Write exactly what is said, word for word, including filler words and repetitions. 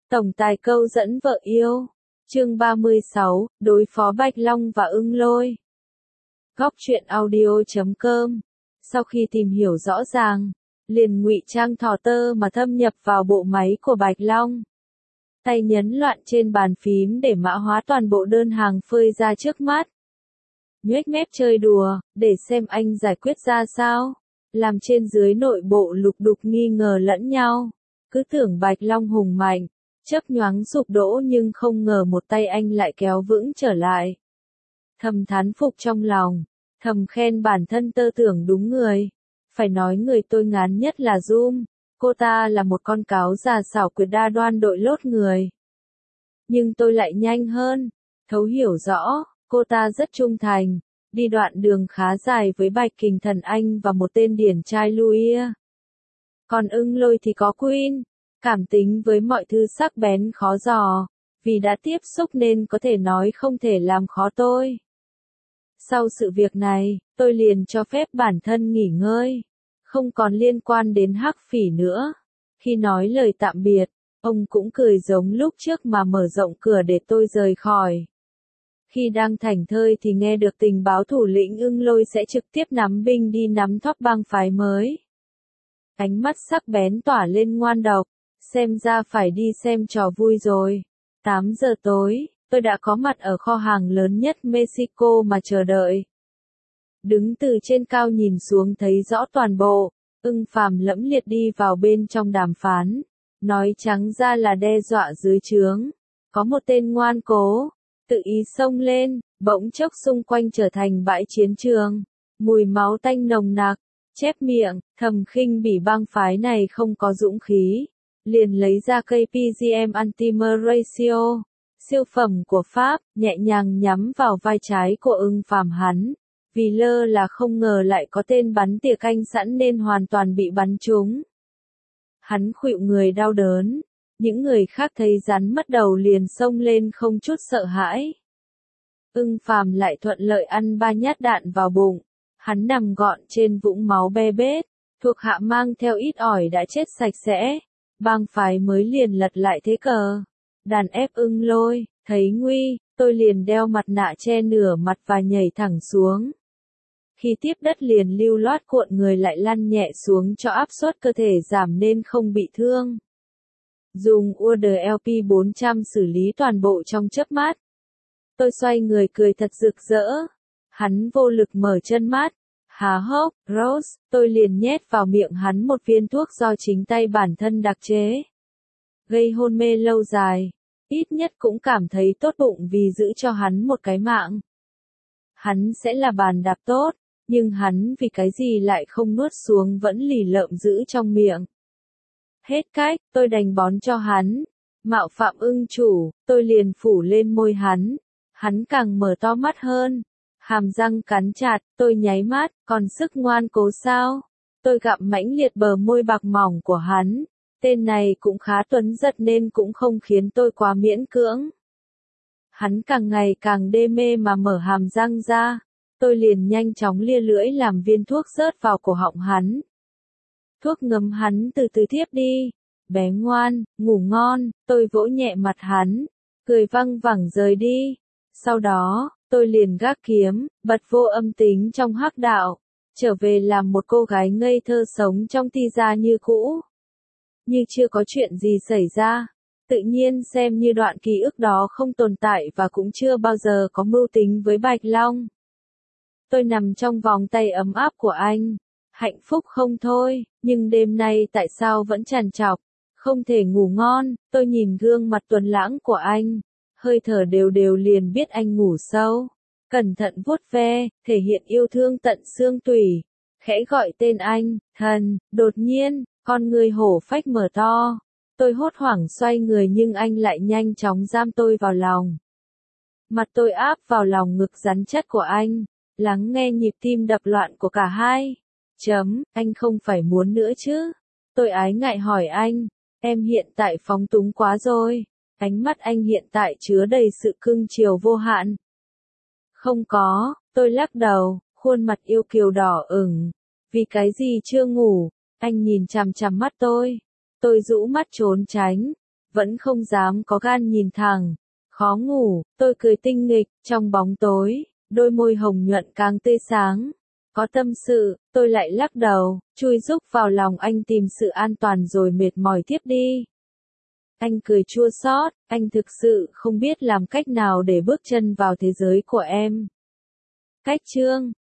Tổng tài câu dẫn vợ yêu. Chương ba mươi sáu, đối phó Bạch Long và Ưng Lôi. Góc truyện audio chấm com. Sau khi tìm hiểu rõ ràng, liền ngụy trang thò tơ mà thâm nhập vào bộ máy của Bạch Long. Tay nhấn loạn trên bàn phím để mã hóa toàn bộ đơn hàng phơi ra trước mắt. Nhoếch mép chơi đùa, để xem anh giải quyết ra sao. Làm trên dưới nội bộ lục đục nghi ngờ lẫn nhau. Cứ tưởng Bạch Long hùng mạnh, chớp nhoáng sụp đổ, nhưng không ngờ một tay anh lại kéo vững trở lại. Thầm thán phục trong lòng, thầm khen bản thân tơ tưởng đúng người. Phải nói người tôi ngán nhất là Zoom, cô ta là một con cáo già xảo quyệt đa đoan đội lốt người. Nhưng tôi lại nhanh hơn, thấu hiểu rõ, cô ta rất trung thành, đi đoạn đường khá dài với Bạch Kình Thần Anh và một tên điển trai Louis. Còn Ưng Lôi thì có Queen, cảm tính với mọi thứ sắc bén khó dò, vì đã tiếp xúc nên có thể nói không thể làm khó tôi. Sau sự việc này, tôi liền cho phép bản thân nghỉ ngơi, không còn liên quan đến Hắc Phỉ nữa. Khi nói lời tạm biệt, ông cũng cười giống lúc trước mà mở rộng cửa để tôi rời khỏi. Khi đang thảnh thơi thì nghe được tình báo thủ lĩnh Ưng Lôi sẽ trực tiếp nắm binh đi nắm thóp bang phái mới. Ánh mắt sắc bén tỏa lên ngoan độc, xem ra phải đi xem trò vui rồi. tám giờ tối, tôi đã có mặt ở kho hàng lớn nhất Mexico mà chờ đợi. Đứng từ trên cao nhìn xuống thấy rõ toàn bộ, Ưng Phàm lẫm liệt đi vào bên trong đàm phán, nói trắng ra là đe dọa dưới trướng. Có một tên ngoan cố, tự ý xông lên, bỗng chốc xung quanh trở thành bãi chiến trường, mùi máu tanh nồng nặc, chép miệng, thầm khinh bỉ bang phái này không có dũng khí, liền lấy ra cây pê giê em Antimer Ratio, siêu phẩm của Pháp, nhẹ nhàng nhắm vào vai trái của Ưng Phàm hắn. Vì lơ là không ngờ lại có tên bắn tỉa canh sẵn nên hoàn toàn bị bắn trúng. Hắn khuỵu người đau đớn, những người khác thấy rắn mất đầu liền xông lên không chút sợ hãi. Ưng Phàm lại thuận lợi ăn ba nhát đạn vào bụng, hắn nằm gọn trên vũng máu be bết, thuộc hạ mang theo ít ỏi đã chết sạch sẽ, bang phái mới liền lật lại thế cờ. Đàn ép Ưng Lôi, thấy nguy, tôi liền đeo mặt nạ che nửa mặt và nhảy thẳng xuống. Khi tiếp đất liền lưu loát cuộn người lại lăn nhẹ xuống cho áp suất cơ thể giảm nên không bị thương. Dùng u đê lờ pê bốn trăm xử lý toàn bộ trong chớp mắt. Tôi xoay người cười thật rực rỡ. Hắn vô lực mở chân mắt. Há hốc, Rose, tôi liền nhét vào miệng hắn một viên thuốc do chính tay bản thân đặc chế. Gây hôn mê lâu dài, ít nhất cũng cảm thấy tốt bụng vì giữ cho hắn một cái mạng. Hắn sẽ là bàn đạp tốt, nhưng hắn vì cái gì lại không nuốt xuống vẫn lì lợm giữ trong miệng. Hết cách, tôi đành bón cho hắn. Mạo phạm Ưng chủ, tôi liền phủ lên môi hắn. Hắn càng mở to mắt hơn. Hàm răng cắn chặt, tôi nháy mắt, còn sức ngoan cố sao? Tôi gặm mãnh liệt bờ môi bạc mỏng của hắn. Tên này cũng khá tuấn giật nên cũng không khiến tôi quá miễn cưỡng. Hắn càng ngày càng đê mê mà mở hàm răng ra. Tôi liền nhanh chóng lia lưỡi làm viên thuốc rớt vào cổ họng hắn. Thuốc ngấm hắn từ từ thiếp đi. Bé ngoan, ngủ ngon, tôi vỗ nhẹ mặt hắn, cười văng vẳng rời đi. Sau đó, tôi liền gác kiếm, bật vô âm tính trong hắc đạo, trở về làm một cô gái ngây thơ sống trong ti gia như cũ. Như chưa có chuyện gì xảy ra, tự nhiên xem như đoạn ký ức đó không tồn tại và cũng chưa bao giờ có mưu tính với Bạch Long. Tôi nằm trong vòng tay ấm áp của anh, hạnh phúc không thôi, nhưng đêm nay tại sao vẫn trằn trọc, không thể ngủ ngon. Tôi nhìn gương mặt tuấn lãng của anh, hơi thở đều đều liền biết anh ngủ sâu, cẩn thận vuốt ve, thể hiện yêu thương tận xương tủy, khẽ gọi tên anh, thần. Đột nhiên, con người hổ phách mở to, tôi hốt hoảng xoay người nhưng anh lại nhanh chóng giam tôi vào lòng. Mặt tôi áp vào lòng ngực rắn chắc của anh, lắng nghe nhịp tim đập loạn của cả hai. Chấm, anh không phải muốn nữa chứ? Tôi ái ngại hỏi anh, em hiện tại phóng túng quá rồi. Ánh mắt anh hiện tại chứa đầy sự cưng chiều vô hạn. Không có, tôi lắc đầu, khuôn mặt yêu kiều đỏ ửng. Vì cái gì chưa ngủ? Anh nhìn chằm chằm mắt tôi. Tôi rũ mắt trốn tránh. vẫn không dám có gan nhìn thẳng. Khó ngủ, tôi cười tinh nghịch, trong bóng tối, đôi môi hồng nhuận càng tươi sáng. Có tâm sự, tôi lại lắc đầu, chui rúc vào lòng anh tìm sự an toàn rồi mệt mỏi tiếp đi. Anh cười chua xót, anh thực sự không biết làm cách nào để bước chân vào thế giới của em. Cách chương